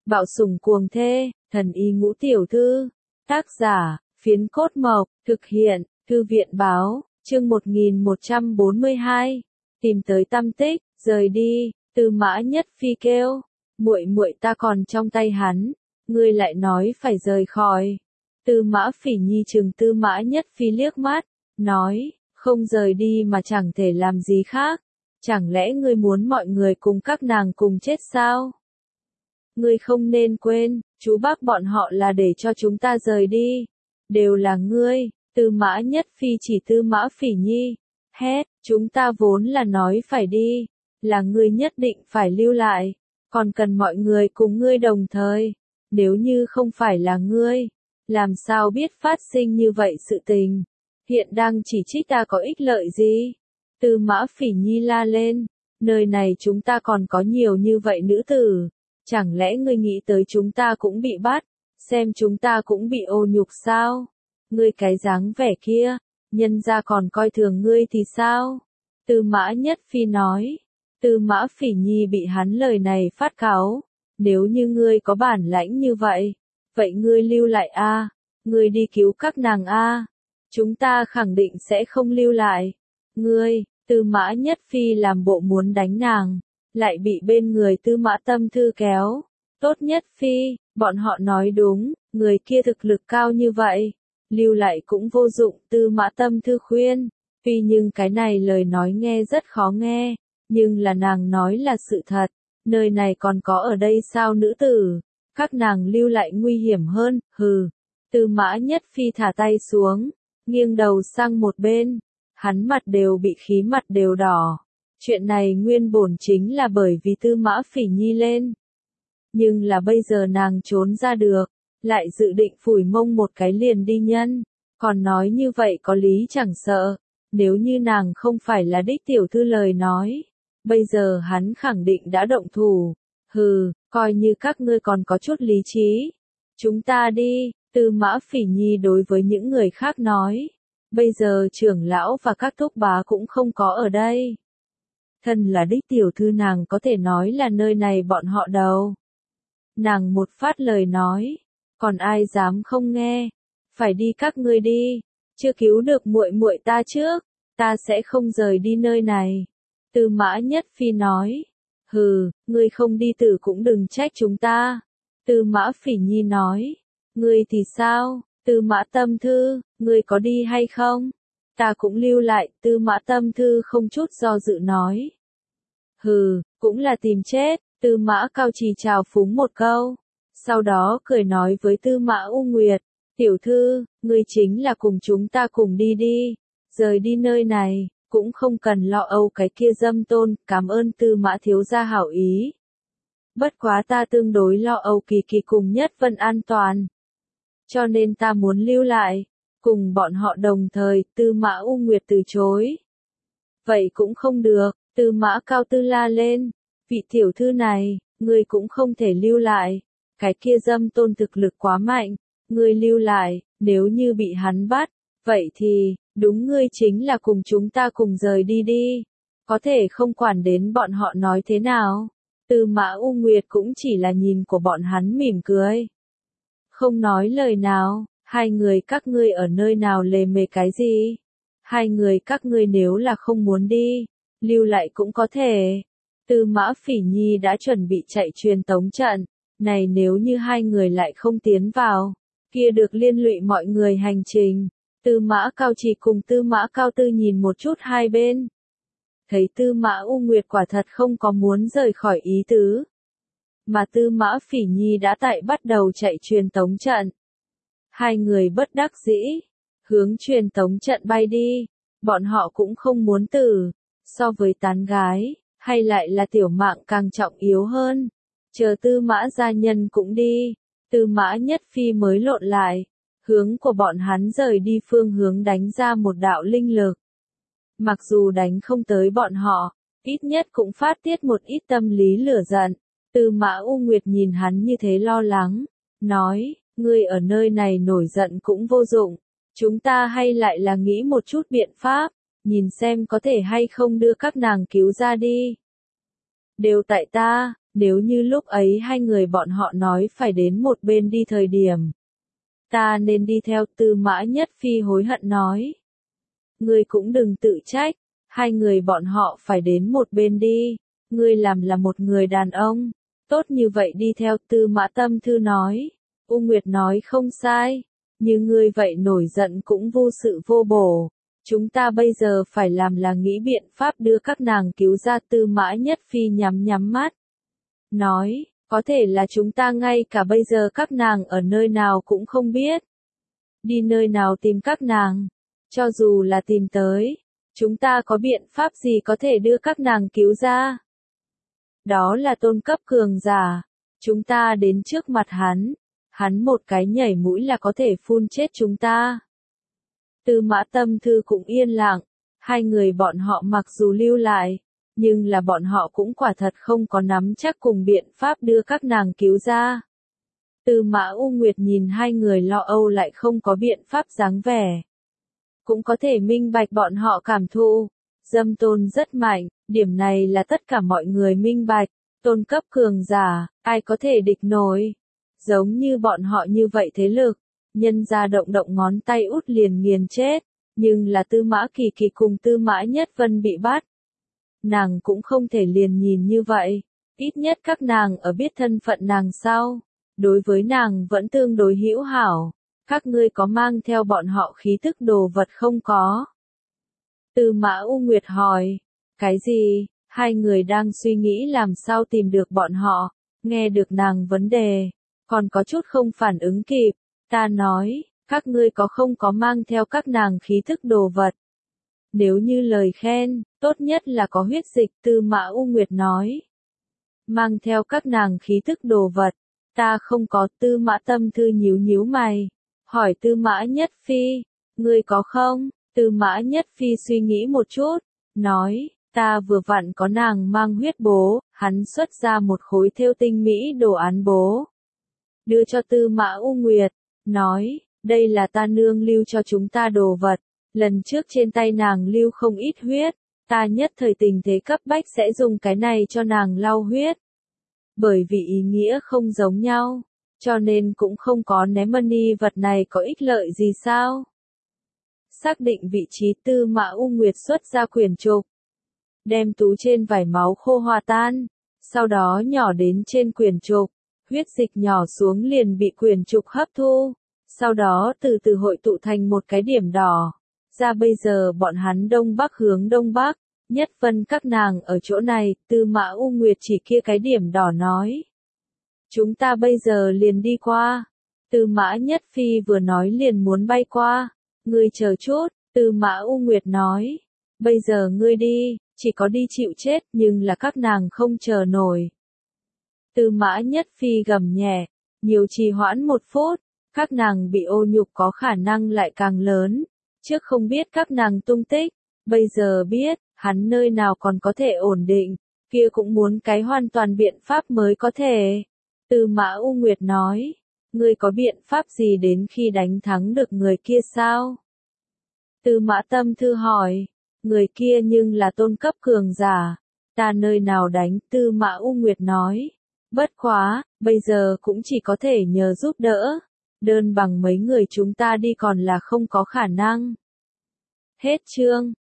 Bạo sủng cuồng thê, thần y ngũ tiểu thư. Tác giả, Phiến Cốt Mộc, thực hiện, Thư viện báo, chương 1142. Tìm tới tâm tích, rời đi, Tư Mã Nhất Phi kêu, muội muội ta còn trong tay hắn, ngươi lại nói phải rời khỏi. Tư Mã Phỉ Nhi trừng Tư Mã Nhất Phi liếc mắt, nói, không rời đi mà chẳng thể làm gì khác, chẳng lẽ ngươi muốn mọi người cùng các nàng cùng chết sao? Ngươi không nên quên, chú bác bọn họ là để cho chúng ta rời đi, đều là ngươi. Tư Mã Nhất Phi chỉ Tư Mã Phỉ Nhi, hét, chúng ta vốn là nói phải đi, là ngươi nhất định phải lưu lại, còn cần mọi người cùng ngươi đồng thời, nếu như không phải là ngươi, làm sao biết phát sinh như vậy sự tình, hiện đang chỉ trích ta có ích lợi gì? Tư Mã Phỉ Nhi la lên, nơi này chúng ta còn có nhiều như vậy nữ tử, chẳng lẽ ngươi nghĩ tới chúng ta cũng bị bắt, xem chúng ta cũng bị ô nhục sao? Ngươi cái dáng vẻ kia, nhân gia còn coi thường ngươi thì sao? Tư Mã Nhất Phi nói. Tư Mã Phỉ Nhi bị hắn lời này phát cáu. Nếu như ngươi có bản lãnh như vậy, vậy ngươi lưu lại a, ngươi đi cứu các nàng a. Chúng ta khẳng định sẽ không lưu lại. Ngươi, Tư Mã Nhất Phi làm bộ muốn đánh nàng, lại bị bên người Tư Mã Tâm Thư kéo. Tốt Nhất Phi, bọn họ nói đúng, người kia thực lực cao như vậy, lưu lại cũng vô dụng. Tư Mã Tâm Thư khuyên, tuy nhưng cái này lời nói nghe rất khó nghe, nhưng là nàng nói là sự thật, nơi này còn có ở đây sao nữ tử, các nàng lưu lại nguy hiểm hơn, hừ. Tư Mã Nhất Phi thả tay xuống, nghiêng đầu sang một bên, hắn mặt đều bị khí mặt đều đỏ. Chuyện này nguyên bổn chính là bởi vì Tư Mã Phỉ Nhi lên, nhưng là bây giờ nàng trốn ra được, lại dự định phủi mông một cái liền đi nhân, còn nói như vậy có lý chẳng sợ, nếu như nàng không phải là đích tiểu thư lời nói, bây giờ hắn khẳng định đã động thủ, hừ, coi như các ngươi còn có chút lý trí, chúng ta đi. Tư Mã Phỉ Nhi đối với những người khác nói, bây giờ trưởng lão và các thúc bá cũng không có ở đây. Thân là đích tiểu thư nàng có thể nói là nơi này bọn họ đâu. Nàng một phát lời nói, còn ai dám không nghe, phải đi các ngươi đi, chưa cứu được muội muội ta trước, ta sẽ không rời đi nơi này. Tư Mã Nhất Phi nói, hừ, ngươi không đi tử cũng đừng trách chúng ta. Tư Mã Phỉ Nhi nói, ngươi thì sao? Tư Mã Tâm Thư, ngươi có đi hay không? Ta cũng lưu lại. Tư Mã Tâm Thư không chút do dự nói, hừ, cũng là tìm chết. Tư Mã Cao Trì chào phúng một câu, sau đó cười nói với Tư Mã U Nguyệt, tiểu thư, ngươi chính là cùng chúng ta cùng đi đi, rời đi nơi này, cũng không cần lo âu cái kia dâm tôn, cảm ơn Tư Mã thiếu gia hảo ý. Bất quá ta tương đối lo âu Kỳ Kỳ cùng Nhất Vân an toàn, cho nên ta muốn lưu lại, cùng bọn họ đồng thời. Tư Mã U Nguyệt từ chối. Vậy cũng không được. Tư Mã Cao Tư la lên, vị tiểu thư này, ngươi cũng không thể lưu lại, cái kia dâm tôn thực lực quá mạnh, ngươi lưu lại, nếu như bị hắn bắt, vậy thì, đúng ngươi chính là cùng chúng ta cùng rời đi đi, có thể không quản đến bọn họ nói thế nào. Tư Mã U Nguyệt cũng chỉ là nhìn của bọn hắn mỉm cười, không nói lời nào. Hai người các ngươi ở nơi nào lề mề cái gì? Hai người các ngươi nếu là không muốn đi, lưu lại cũng có thể. Tư Mã Phỉ Nhi đã chuẩn bị chạy truyền tống trận, này nếu như hai người lại không tiến vào, kia được liên lụy mọi người hành trình. Tư Mã Cao Trì cùng Tư Mã Cao Tư nhìn một chút hai bên, thấy Tư Mã U Nguyệt quả thật không có muốn rời khỏi ý tứ, mà Tư Mã Phỉ Nhi đã tại bắt đầu chạy truyền tống trận. Hai người bất đắc dĩ, hướng truyền tống trận bay đi, bọn họ cũng không muốn tử, so với tán gái, hay lại là tiểu mạng càng trọng yếu hơn. Chờ Tư Mã gia nhân cũng đi, Tư Mã Nhất Phi mới lộn lại, hướng của bọn hắn rời đi phương hướng đánh ra một đạo linh lực. Mặc dù đánh không tới bọn họ, ít nhất cũng phát tiết một ít tâm lý lửa giận. Tư Mã U Nguyệt nhìn hắn như thế lo lắng, nói, ngươi ở nơi này nổi giận cũng vô dụng, chúng ta hay lại là nghĩ một chút biện pháp, nhìn xem có thể hay không đưa các nàng cứu ra đi. Đều tại ta, Nếu như lúc ấy hai người bọn họ nói phải đến một bên đi thời điểm. Ta nên đi theo, Tư Mã Nhất Phi hối hận nói. Ngươi cũng đừng tự trách, hai người bọn họ phải đến một bên đi. Ngươi làm là một người đàn ông, tốt như vậy đi theo, Tư Mã Tâm Thư nói. U Nguyệt nói không sai, như ngươi vậy nổi giận cũng vô sự vô bổ. Chúng ta bây giờ phải làm là nghĩ biện pháp đưa các nàng cứu ra. Tư Mã Nhất Phi nhắm mắt. Nói, có thể là chúng ta ngay cả bây giờ các nàng ở nơi nào cũng không biết. Đi nơi nào tìm các nàng? Cho dù là tìm tới, chúng ta có biện pháp gì có thể đưa các nàng cứu ra? Đó là tôn cấp cường giả. Chúng ta đến trước mặt hắn một cái nhảy mũi là có thể phun chết chúng ta. Tư Mã Tâm Thư cũng yên lặng, hai người bọn họ mặc dù lưu lại, nhưng là bọn họ cũng quả thật không có nắm chắc cùng biện pháp đưa các nàng cứu ra. Tư Mã U Nguyệt nhìn hai người lo âu lại không có biện pháp dáng vẻ. Cũng có thể minh bạch bọn họ cảm thụ. Dâm tôn rất mạnh, điểm này là tất cả mọi người minh bạch. Tôn cấp cường giả, ai có thể địch nổi. Giống như bọn họ như vậy thế lực, nhân ra động động ngón tay út liền nghiền chết. Nhưng là Tư Mã Kỳ Kỳ cùng Tư Mã Nhất Vân bị bắt. Nàng cũng không thể liền nhìn như vậy. Ít nhất các nàng ở biết thân phận nàng sau. Đối với nàng vẫn tương đối hữu hảo. Các ngươi có mang theo bọn họ khí thức đồ vật không có? Tư Mã U Nguyệt hỏi. Cái gì? Hai người đang suy nghĩ làm sao tìm được bọn họ. Nghe được nàng vấn đề. Còn có chút không phản ứng kịp. Ta nói, các ngươi có không có mang theo các nàng khí thức đồ vật? Nếu như lời khen, tốt nhất là có huyết dịch. Tư Mã U Nguyệt nói. Mang theo các nàng khí thức đồ vật. Ta không có. Tư Mã Tâm Thư nhíu mày. Hỏi Tư Mã Nhất Phi, ngươi có không? Tư Mã Nhất Phi suy nghĩ một chút, nói, ta vừa vặn có nàng mang huyết bố. Hắn xuất ra một khối thêu tinh mỹ đồ án bố. Đưa cho Tư Mã U Nguyệt, nói, đây là ta nương lưu cho chúng ta đồ vật. Lần trước trên tay nàng lưu không ít huyết, ta nhất thời tình thế cấp bách sẽ dùng cái này cho nàng lau huyết. Bởi vì ý nghĩa không giống nhau, cho nên cũng không có ném money vật này có ích lợi gì sao? Xác định vị trí. Tư Mã U Nguyệt xuất ra quyển trục, đem tú trên vải máu khô hòa tan, sau đó nhỏ đến trên quyển trục, huyết dịch nhỏ xuống liền bị quyển trục hấp thu, sau đó từ từ hội tụ thành một cái điểm đỏ. Ra bây giờ bọn hắn đông bắc hướng đông bắc, Nhất Vân các nàng ở chỗ này. Tư Mã U Nguyệt chỉ kia cái điểm đỏ nói. Chúng ta bây giờ liền đi qua. Tư Mã Nhất Phi vừa nói liền muốn bay qua. Ngươi chờ chút, Tư Mã U Nguyệt nói. Bây giờ ngươi đi, chỉ có đi chịu chết, nhưng là các nàng không chờ nổi. Tư Mã Nhất Phi gầm nhẹ, nhiều trì hoãn một phút, các nàng bị ô nhục có khả năng lại càng lớn. Trước không biết các nàng tung tích, bây giờ biết, hắn nơi nào còn có thể ổn định, kia cũng muốn cái hoàn toàn biện pháp mới có thể. Tư Mã U Nguyệt nói, ngươi có biện pháp gì đến khi đánh thắng được người kia sao? Tư Mã Tâm Thư hỏi, người kia nhưng là tôn cấp cường giả, ta nơi nào đánh? Tư Mã U Nguyệt nói, bất quá, bây giờ cũng chỉ có thể nhờ giúp đỡ, đơn bằng mấy người chúng ta đi còn là không có khả năng. Hết chương.